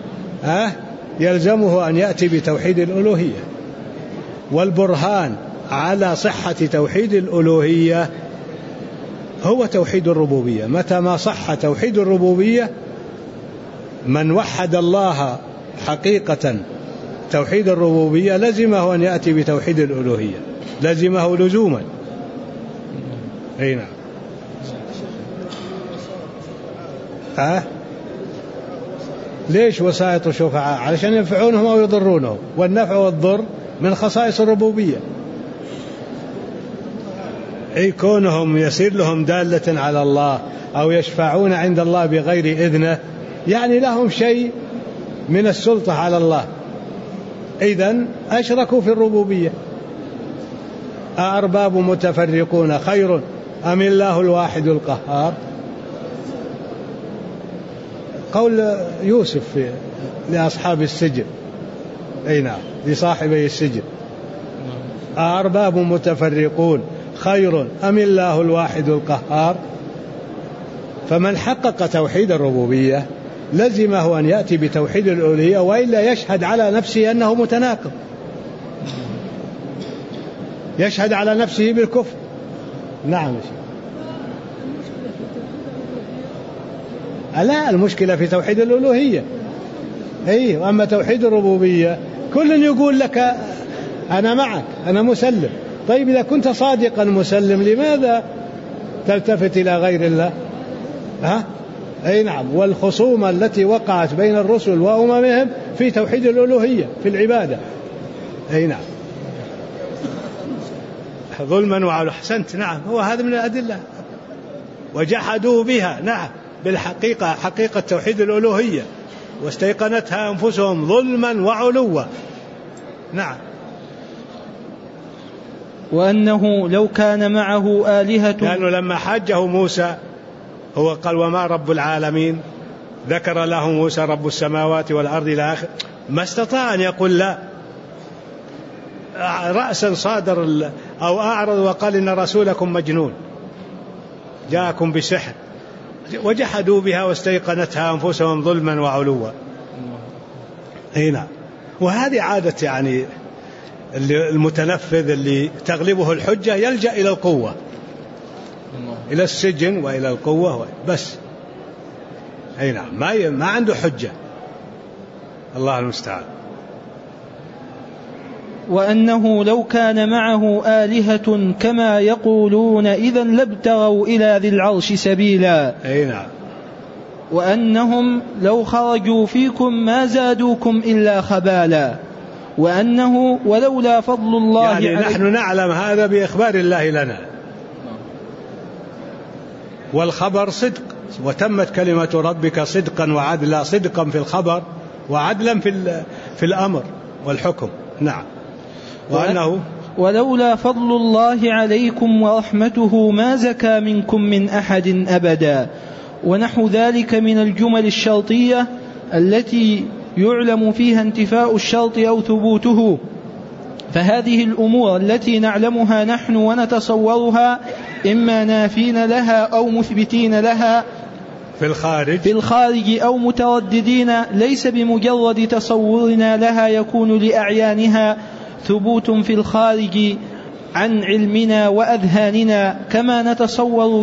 يلزمه أن يأتي بتوحيد الألوهية، والبرهان على صحة توحيد الألوهية هو توحيد الربوبية. متى ما صح توحيد الربوبية من وحد الله حقيقة توحيد الربوبية لزمه أن يأتي بتوحيد الألوهية، لزمه لزوما. أي نعم. ليش وسائط الشفعاء؟ علشان ينفعونهم أو يضرونهم، والنفع والضر من خصائص الربوبية. أي كونهم يصير لهم دالة على الله أو يشفعون عند الله بغير إذنه يعني لهم شيء من السلطة على الله، إذن أشركوا في الربوبية. أأرباب متفرقون خير أم الله الواحد القهار؟ قول يوسف لأصحاب السجن، أي نعم لصاحبي السجن، أأرباب متفرقون خير أم الله الواحد القهار؟ فمن حقق توحيد الربوبية لزمه أن يأتي بتوحيد الألوهية، وإلا يشهد على نفسه أنه متناقض، يشهد على نفسه بالكفر. نعم. لا، المشكلة في توحيد الألوهية. وأما توحيد الربوبية كل يقول لك أنا معك، أنا مسلم. طيب إذا كنت صادقا مسلم لماذا تلتفت إلى غير الله؟ أي نعم. والخصومة التي وقعت بين الرسل وأممهم في توحيد الألوهية في العبادة. أي نعم. ظلما وعلى أحسنت. نعم، هو هذا من الأدلة. وجحدوا بها. نعم، بالحقيقة حقيقة توحيد الألوهية واستيقنتها أنفسهم ظلما وعلوا. نعم. وأنه لو كان معه آلهة، لأنه لما حاجه موسى هو قال وما رب العالمين، ذكر له موسى رب السماوات والأرض إلى آخر، ما استطاع أن يقول لا، رأسا صادر أو أعرض وقال إن رسولكم مجنون جاءكم بسحر، وجحدوا بها واستيقنتها أنفسهم ظلما وعلوا. هنا وهذه عادة يعني المتنفذ اللي تغلبه الحجة يلجأ إلى القوة، إلى السجن وإلى القوة بس. أي نعم، ما عنده حجة. الله المستعان. وأنه لو كان معه آلهة كما يقولون إذا لابتغوا إلى ذي العرش سبيلا. أي نعم. وأنهم لو خرجوا فيكم ما زادوكم إلا خبالا. وأنه ولولا فضل الله يعني نحن نعلم هذا بإخبار الله لنا، والخبر صدق، وتمت كلمة ربك صدقا وعدلا، صدقا في الخبر وعدلا في الأمر والحكم. نعم. وأنه ولولا فضل الله عليكم ورحمته ما زكى منكم من أحد أبدا. ونحو ذلك من الجمل الشرطية التي يعلم فيها انتفاء الشرط أو ثبوته. فهذه الأمور التي نعلمها نحن ونتصورها إما نافين لها أو مثبتين لها في الخارج أو مترددين، ليس بمجرد تصورنا لها يكون لأعيانها ثبوت في الخارج عن علمنا وأذهاننا، كما نتصور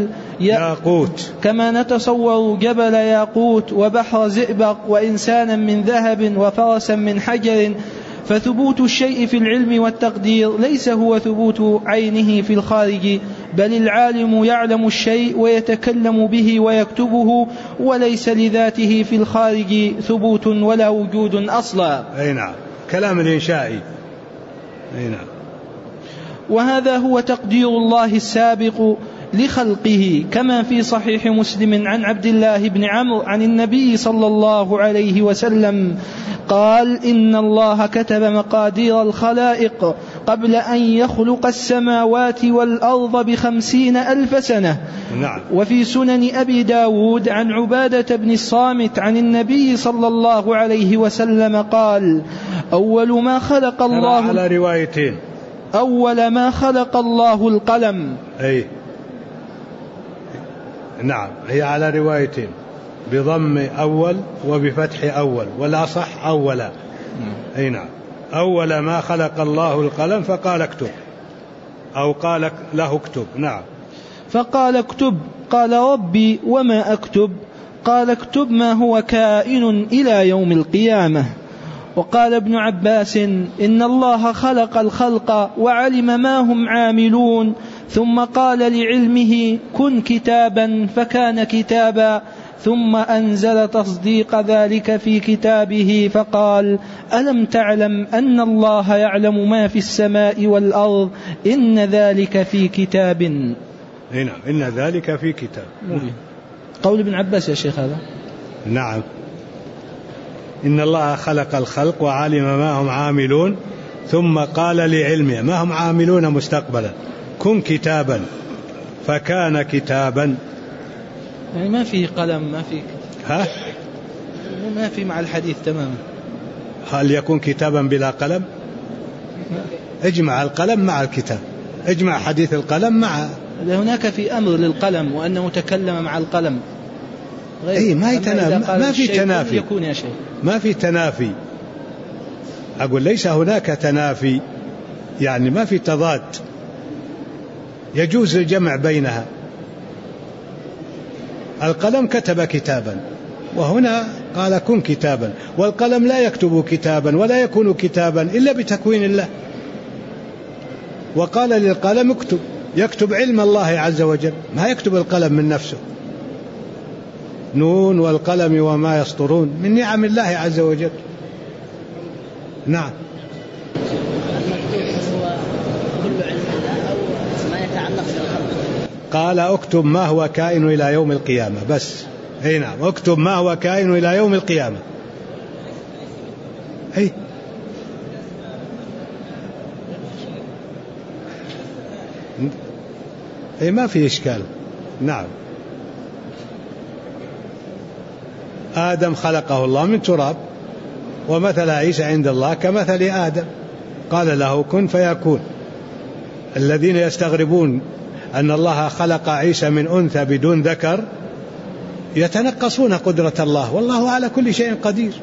جبل ياقوت وبحر زئبق وإنسانا من ذهب وفرسا من حجر. فثبوت الشيء في العلم والتقدير ليس هو ثبوت عينه في الخارج، بل العالم يعلم الشيء ويتكلم به ويكتبه، وليس لذاته في الخارج ثبوت ولا وجود أصلا. أي نعم، كلام الإنشائي. أي نعم. وهذا هو تقدير الله السابق لخلقه، كما في صحيح مسلم عن عبد الله بن عمرو عن النبي صلى الله عليه وسلم قال: إن الله كتب مقادير الخلائق قبل أن يخلق السماوات والأرض 50,000 سنة. نعم. وفي سنن أبي داود عن عبادة بن الصامت عن النبي صلى الله عليه وسلم قال: أول ما خلق الله، على روايتين، أول ما خلق الله القلم. أي نعم، هي على روايتين، بضم أول وبفتح أول، والأصح أولا. أي نعم. أول ما خلق الله القلم فقال اكتب، أو قال له اكتب. نعم. فقال اكتب. قال: ربي وما أكتب؟ قال: اكتب ما هو كائن إلى يوم القيامة. وقال ابن عباس: إن الله خلق الخلق وعلم ما هم عاملون، ثم قال لعلمه: كن كتابا، فكان كتابا، ثم أنزل تصديق ذلك في كتابه فقال: ألم تعلم أن الله يعلم ما في السماء والأرض، إن ذلك في كتاب. نعم، إن ذلك في كتاب. قول ابن عباس يا شيخ هذا. نعم. إن الله خلق الخلق وعلم ما هم عاملون، ثم قال لعلمه، ما هم عاملون مستقبلا، كن كتابا، فكان كتابا. يعني ما في قلم، ما في ما في مع الحديث تماما. هل يكون كتابا بلا قلم؟ اجمع القلم مع الكتاب، اجمع حديث القلم مع. هناك في أمر للقلم وأنه تكلم مع القلم. أي ما في تنافي، يكون يا شيخ ما في تنافي. أقول ليس هناك تنافي، يعني ما في تضاد، يجوز الجمع بينها. القلم كتب كتابا، وهنا قال كن كتابا، والقلم لا يكتب كتابا ولا يكون كتابا إلا بتكوين الله. وقال للقلم اكتب، يكتب علم الله عز وجل، ما يكتب القلم من نفسه. نون والقلم وما يسطرون، من نعم الله عز وجل. نعم. هو كل علم الله أو ما يتعلق بالخلق. قال اكتب ما هو كائن إلى يوم القيامة بس. أي نعم، اكتب ما هو كائن إلى يوم القيامة. أي ما في إشكال. نعم. آدم خلقه الله من تراب، ومثل عيسى عند الله كمثل آدم، قال له كن فيكون. الذين يستغربون أن الله خلق عيسى من أنثى بدون ذكر يتنقصون قدرة الله، والله على كل شيء قدير.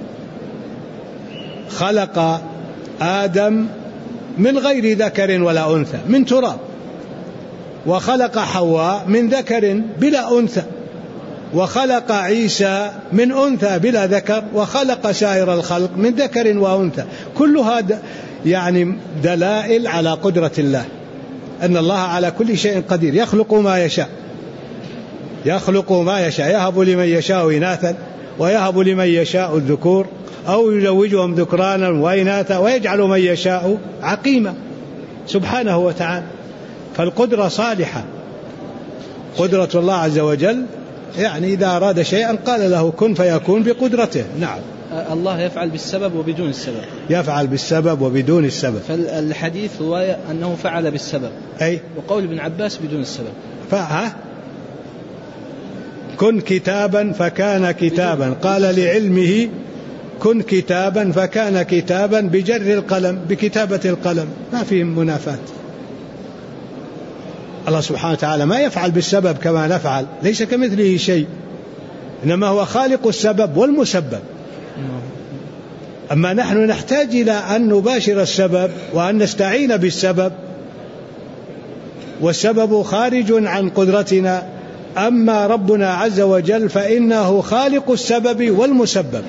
خلق آدم من غير ذكر ولا أنثى من تراب، وخلق حواء من ذكر بلا أنثى، وخلق عيسى من أنثى بلا ذكر، وخلق سائر الخلق من ذكر وأنثى. كل هذا يعني دلائل على قدرة الله، أن الله على كل شيء قدير. يخلق ما يشاء، يخلق ما يشاء، يهب لمن يشاء إناثا ويهب لمن يشاء الذكور أو يزوجهم ذكرانا وإناثا ويجعل من يشاء عقيما سبحانه وتعالى. فالقدرة صالحة، قدرة الله عز وجل يعني إذا أراد شيئا قال له كن فيكون بقدرته. نعم. الله يفعل بالسبب وبدون السبب. يفعل بالسبب وبدون السبب. فالحديث رواية أنه فعل بالسبب، أي، وقول ابن عباس بدون السبب. كن كتابا فكان كتابا، قال لعلمه كن كتابا فكان كتابا بجر القلم، بكتابة القلم، ما فيه منافاة. الله سبحانه وتعالى ما يفعل بالسبب كما نفعل، ليس كمثله شيء، إنما هو خالق السبب والمسبب. أما نحن نحتاج إلى أن نباشر السبب وأن نستعين بالسبب، والسبب خارج عن قدرتنا. أما ربنا عز وجل فإنه خالق السبب والمسبب،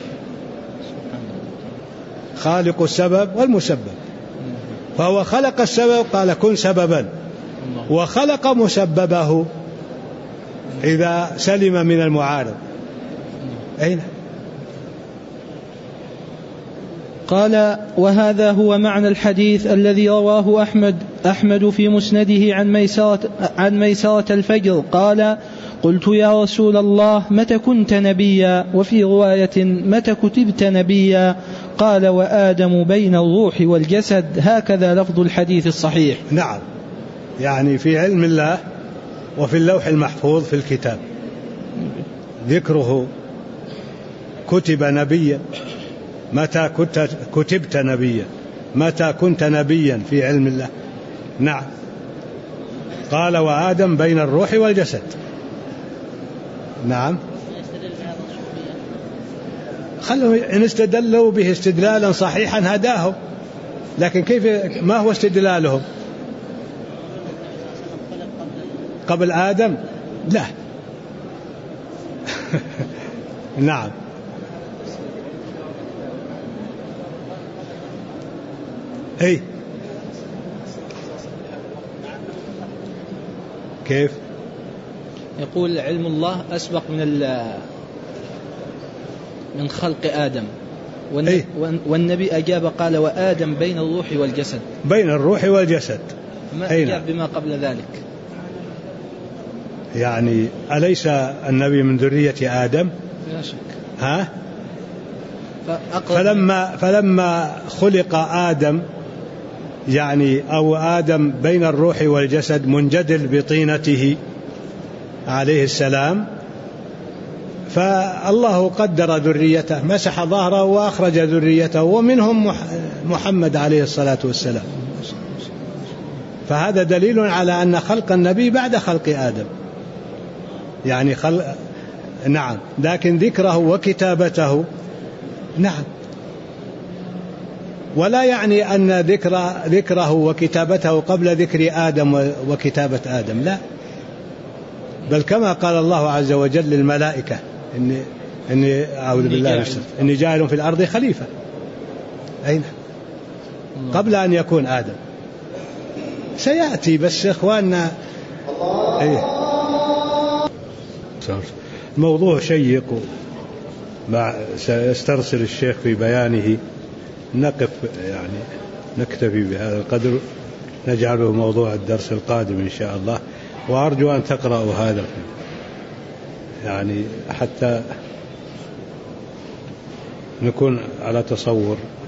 خالق السبب والمسبب. فهو خلق السبب قال كن سببا، وخلق مسببه إذا سلم من المعارض. أين؟ قال وهذا هو معنى الحديث الذي رواه أحمد في مسنده عن ميسرة الفجر قال قلت يا رسول الله متى كنت نبيا؟ وفي رواية متى كتبت نبيا؟ قال وآدم بين الروح والجسد. هكذا لفظ الحديث الصحيح. نعم، يعني في علم الله وفي اللوح المحفوظ في الكتاب ذكره كتب نبيا، متى كتبت نبيا، متى كنت نبيا في علم الله. نعم. قال وآدم بين الروح والجسد. نعم. خلوا إن استدلوا به استدلالا صحيحا هداهم، لكن كيف، ما هو استدلالهم؟ قبل آدم؟ لا. نعم. أي كيف؟ يقول علم الله أسبق من خلق آدم، والنبي أجاب قال وآدم بين الروح والجسد. بين الروح والجسد، ما أجاب بما قبل ذلك. يعني أليس النبي من ذرية آدم؟ لا شك. ها؟ فلما خلق آدم يعني أو آدم بين الروح والجسد منجدل بطينته عليه السلام، فالله قدر ذريته، مسح ظهره وأخرج ذريته، ومنهم محمد عليه الصلاة والسلام. فهذا دليل على أن خلق النبي بعد خلق آدم، يعني نعم، لكن ذكره وكتابته نعم، ولا يعني أن ذكره وكتابته قبل ذكر آدم وكتابة آدم، لا، بل كما قال الله عز وجل للملائكة إني أعوذ بالله إني جاعل في الأرض خليفة، أين؟ قبل أن يكون آدم. سيأتي بس إخواننا. موضوع شيق سيسترسل الشيخ في بيانه، نقف يعني نكتفي بهذا القدر، نجعله موضوع الدرس القادم إن شاء الله، وأرجو أن تقرأوا هذا. يعني حتى نكون على تصور.